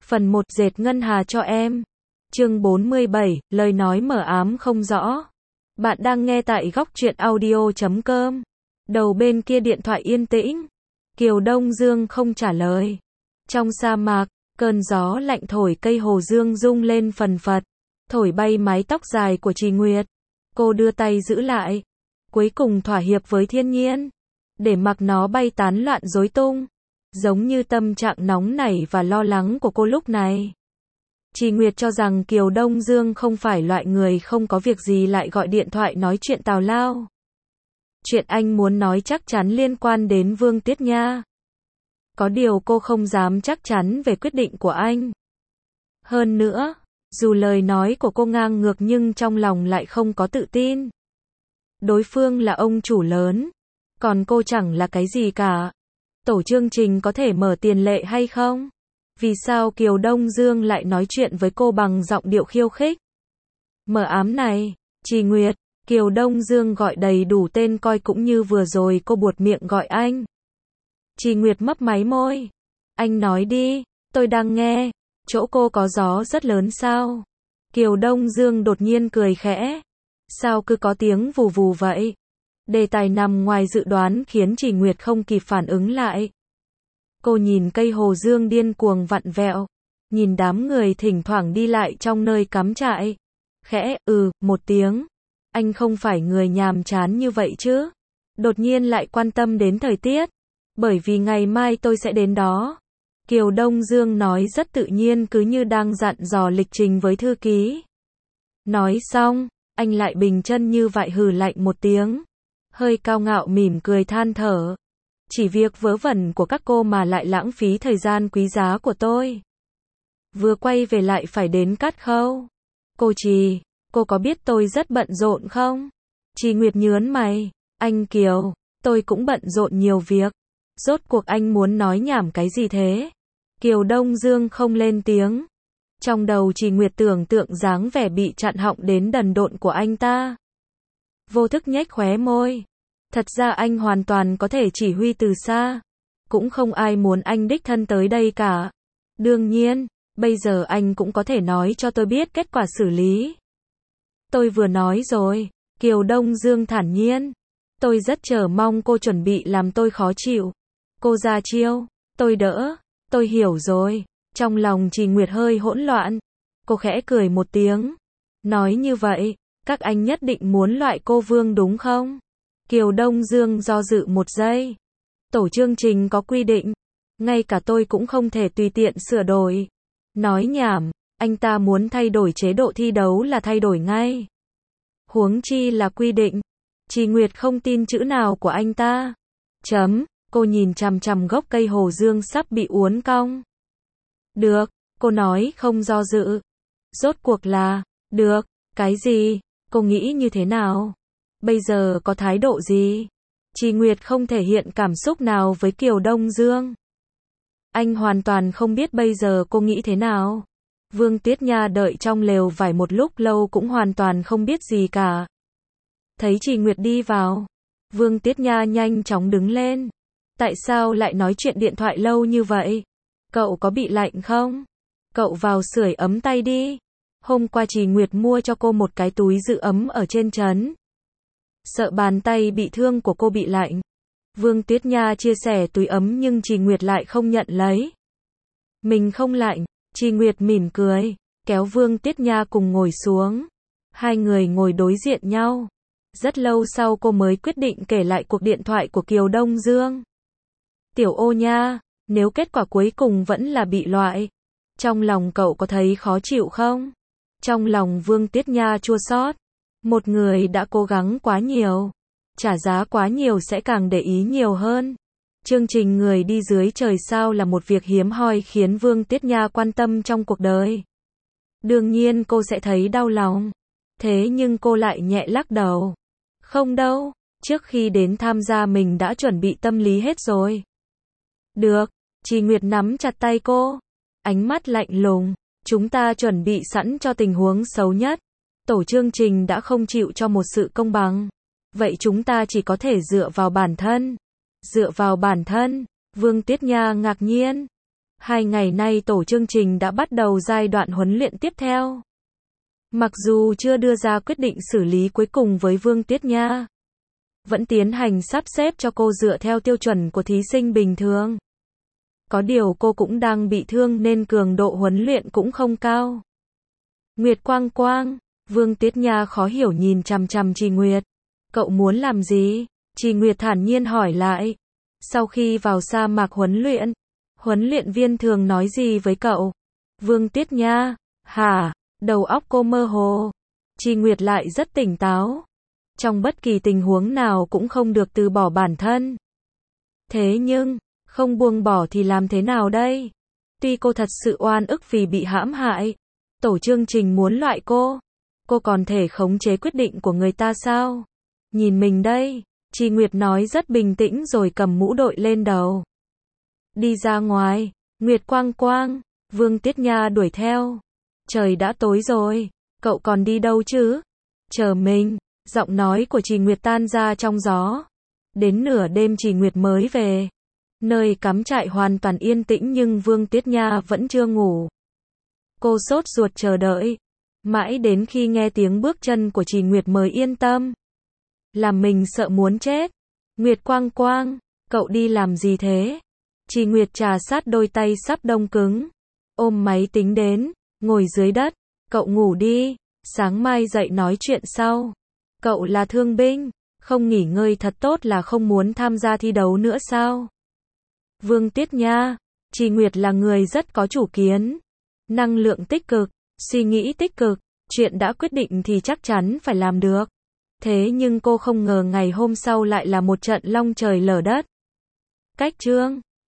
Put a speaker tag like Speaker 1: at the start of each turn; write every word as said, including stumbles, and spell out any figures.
Speaker 1: Phần một dệt ngân hà cho em. Chương bốn mươi bảy, lời nói mờ ám không rõ. Bạn đang nghe tại góc truyện audio chấm com. Đầu bên kia điện thoại yên tĩnh. Kiều Đông Dương không trả lời. Trong sa mạc, cơn gió lạnh thổi cây hồ dương rung lên phần phật, thổi bay mái tóc dài của Trì Nguyệt. Cô đưa tay giữ lại, cuối cùng thỏa hiệp với thiên nhiên, để mặc nó bay tán loạn rối tung, giống như tâm trạng nóng nảy và lo lắng của cô lúc này. Trì Nguyệt cho rằng Kiều Đông Dương không phải loại người không có việc gì lại gọi điện thoại nói chuyện tào lao. Chuyện anh muốn nói chắc chắn liên quan đến Vương Tiết Nha. Có điều cô không dám chắc chắn về quyết định của anh. Hơn nữa, dù lời nói của cô ngang ngược nhưng trong lòng lại không có tự tin. Đối phương là ông chủ lớn, còn cô chẳng là cái gì cả. Tổ chương trình có thể mở tiền lệ hay không? Vì sao Kiều Đông Dương lại nói chuyện với cô bằng giọng điệu khiêu khích? Mờ ám này, Trì Nguyệt, Kiều Đông Dương gọi đầy đủ tên coi cũng như vừa rồi cô buột miệng gọi anh. Trì Nguyệt mấp máy môi. Anh nói đi, tôi đang nghe. Chỗ cô có gió rất lớn sao? Kiều Đông Dương đột nhiên cười khẽ. Sao cứ có tiếng vù vù vậy? Đề tài nằm ngoài dự đoán khiến Trì Nguyệt không kịp phản ứng lại. Cô nhìn cây hồ dương điên cuồng vặn vẹo, nhìn đám người thỉnh thoảng đi lại trong nơi cắm trại. Khẽ, ừ, một tiếng. Anh không phải người nhàm chán như vậy chứ? Đột nhiên lại quan tâm đến thời tiết. Bởi vì ngày mai tôi sẽ đến đó. Kiều Đông Dương nói rất tự nhiên cứ như đang dặn dò lịch trình với thư ký. Nói xong, anh lại bình chân như vậy hừ lạnh một tiếng. Hơi cao ngạo mỉm cười than thở. Chỉ việc vớ vẩn của các cô mà lại lãng phí thời gian quý giá của tôi. Vừa quay về lại phải đến cắt khâu. Cô Trì, cô có biết tôi rất bận rộn không? Trì Nguyệt nhớn mày. Anh Kiều, tôi cũng bận rộn nhiều việc. Rốt cuộc anh muốn nói nhảm cái gì thế? Kiều Đông Dương không lên tiếng. Trong đầu Trì Nguyệt tưởng tượng dáng vẻ bị chặn họng đến đần độn của anh ta. Vô thức nhếch khóe môi. Thật ra anh hoàn toàn có thể chỉ huy từ xa. Cũng không ai muốn anh đích thân tới đây cả. Đương nhiên, bây giờ anh cũng có thể nói cho tôi biết kết quả xử lý. Tôi vừa nói rồi, Kiều Đông Dương thản nhiên. Tôi rất chờ mong cô chuẩn bị làm tôi khó chịu. Cô ra chiêu, tôi đỡ, tôi hiểu rồi. Trong lòng Trì Nguyệt hơi hỗn loạn. Cô khẽ cười một tiếng. Nói như vậy, các anh nhất định muốn loại cô Vương đúng không? Kiều Đông Dương do dự một giây. Tổ chương trình có quy định. Ngay cả tôi cũng không thể tùy tiện sửa đổi. Nói nhảm, anh ta muốn thay đổi chế độ thi đấu là thay đổi ngay. Huống chi là quy định. Trì Nguyệt không tin chữ nào của anh ta. Chấm, cô nhìn chằm chằm gốc cây hồ dương sắp bị uốn cong. Được, cô nói không do dự. Rốt cuộc là, được, cái gì, cô nghĩ như thế nào? Bây giờ có thái độ gì? Trì Nguyệt không thể hiện cảm xúc nào với Kiều Đông Dương. Anh hoàn toàn không biết bây giờ cô nghĩ thế nào. Vương Tiết Nha đợi trong lều vải một lúc lâu cũng hoàn toàn không biết gì cả. Thấy Trì Nguyệt đi vào, Vương Tiết Nha nhanh chóng đứng lên. Tại sao lại nói chuyện điện thoại lâu như vậy? Cậu có bị lạnh không? Cậu vào sưởi ấm tay đi. Hôm qua Trì Nguyệt mua cho cô một cái túi giữ ấm ở trên trấn. Sợ bàn tay bị thương của cô bị lạnh. Vương Tiết Nha chia sẻ túi ấm nhưng Trì Nguyệt lại không nhận lấy. Mình không lạnh. Trì Nguyệt mỉm cười, kéo Vương Tiết Nha cùng ngồi xuống. Hai người ngồi đối diện nhau. Rất lâu sau cô mới quyết định kể lại cuộc điện thoại của Kiều Đông Dương. Tiểu Ô Nha, nếu kết quả cuối cùng vẫn là bị loại, trong lòng cậu có thấy khó chịu không? Trong lòng Vương Tiết Nha chua xót. Một người đã cố gắng quá nhiều, trả giá quá nhiều sẽ càng để ý nhiều hơn. Chương trình người đi dưới trời sao là một việc hiếm hoi khiến Vương Tiết Nha quan tâm trong cuộc đời. Đương nhiên cô sẽ thấy đau lòng. Thế nhưng cô lại nhẹ lắc đầu. Không đâu, trước khi đến tham gia mình đã chuẩn bị tâm lý hết rồi. Được, Trì Nguyệt nắm chặt tay cô. Ánh mắt lạnh lùng. Chúng ta chuẩn bị sẵn cho tình huống xấu nhất. Tổ chương trình đã không chịu cho một sự công bằng. Vậy chúng ta chỉ có thể dựa vào bản thân. Dựa vào bản thân. Vương Tiết Nha ngạc nhiên. Hai ngày nay tổ chương trình đã bắt đầu giai đoạn huấn luyện tiếp theo. Mặc dù chưa đưa ra quyết định xử lý cuối cùng với Vương Tuyết Nha, vẫn tiến hành sắp xếp cho cô dựa theo tiêu chuẩn của thí sinh bình thường. Có điều cô cũng đang bị thương nên cường độ huấn luyện cũng không cao. Nguyệt Quang Quang, Vương Tuyết Nha khó hiểu nhìn chằm chằm Trì Nguyệt. Cậu muốn làm gì? Trì Nguyệt thản nhiên hỏi lại. Sau khi vào sa mạc huấn luyện, huấn luyện viên thường nói gì với cậu? Vương Tuyết Nha, hả? Đầu óc cô mơ hồ. Trì Nguyệt lại rất tỉnh táo. Trong bất kỳ tình huống nào cũng không được từ bỏ bản thân. Thế nhưng, không buông bỏ thì làm thế nào đây? Tuy cô thật sự oan ức vì bị hãm hại, tổ chương trình muốn loại cô, cô còn thể khống chế quyết định của người ta sao? Nhìn mình đây, Trì Nguyệt nói rất bình tĩnh rồi cầm mũ đội lên đầu. Đi ra ngoài, Nguyệt Quang Quang, Vương Tuyết Nha đuổi theo. Trời đã tối rồi, cậu còn đi đâu chứ? Chờ mình, giọng nói của Trì Nguyệt tan ra trong gió. Đến nửa đêm Trì Nguyệt mới về. Nơi cắm trại hoàn toàn yên tĩnh nhưng Vương Tuyết Nha vẫn chưa ngủ. Cô sốt ruột chờ đợi, mãi đến khi nghe tiếng bước chân của Trì Nguyệt mới yên tâm. Làm mình sợ muốn chết. Nguyệt Quang Quang, cậu đi làm gì thế? Trì Nguyệt trà sát đôi tay sắp đông cứng, ôm máy tính đến, ngồi dưới đất. Cậu ngủ đi, sáng mai dậy nói chuyện sau. Cậu là thương binh, không nghỉ ngơi thật tốt là không muốn tham gia thi đấu nữa sao? Vương Tuyết Nha, Trì Nguyệt là người rất có chủ kiến, năng lượng tích cực, suy nghĩ tích cực, chuyện đã quyết định thì chắc chắn phải làm được. Thế nhưng cô không ngờ ngày hôm sau lại là một trận long trời lở đất. Cách chương